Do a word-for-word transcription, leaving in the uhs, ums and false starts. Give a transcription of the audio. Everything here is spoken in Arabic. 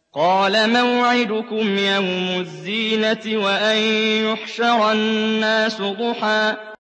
قَالَ مَوْعِدُكُمْ يَوْمُ الزِّينَةِ وَأَن يُحْشَرَ النَّاسُ ضُحًى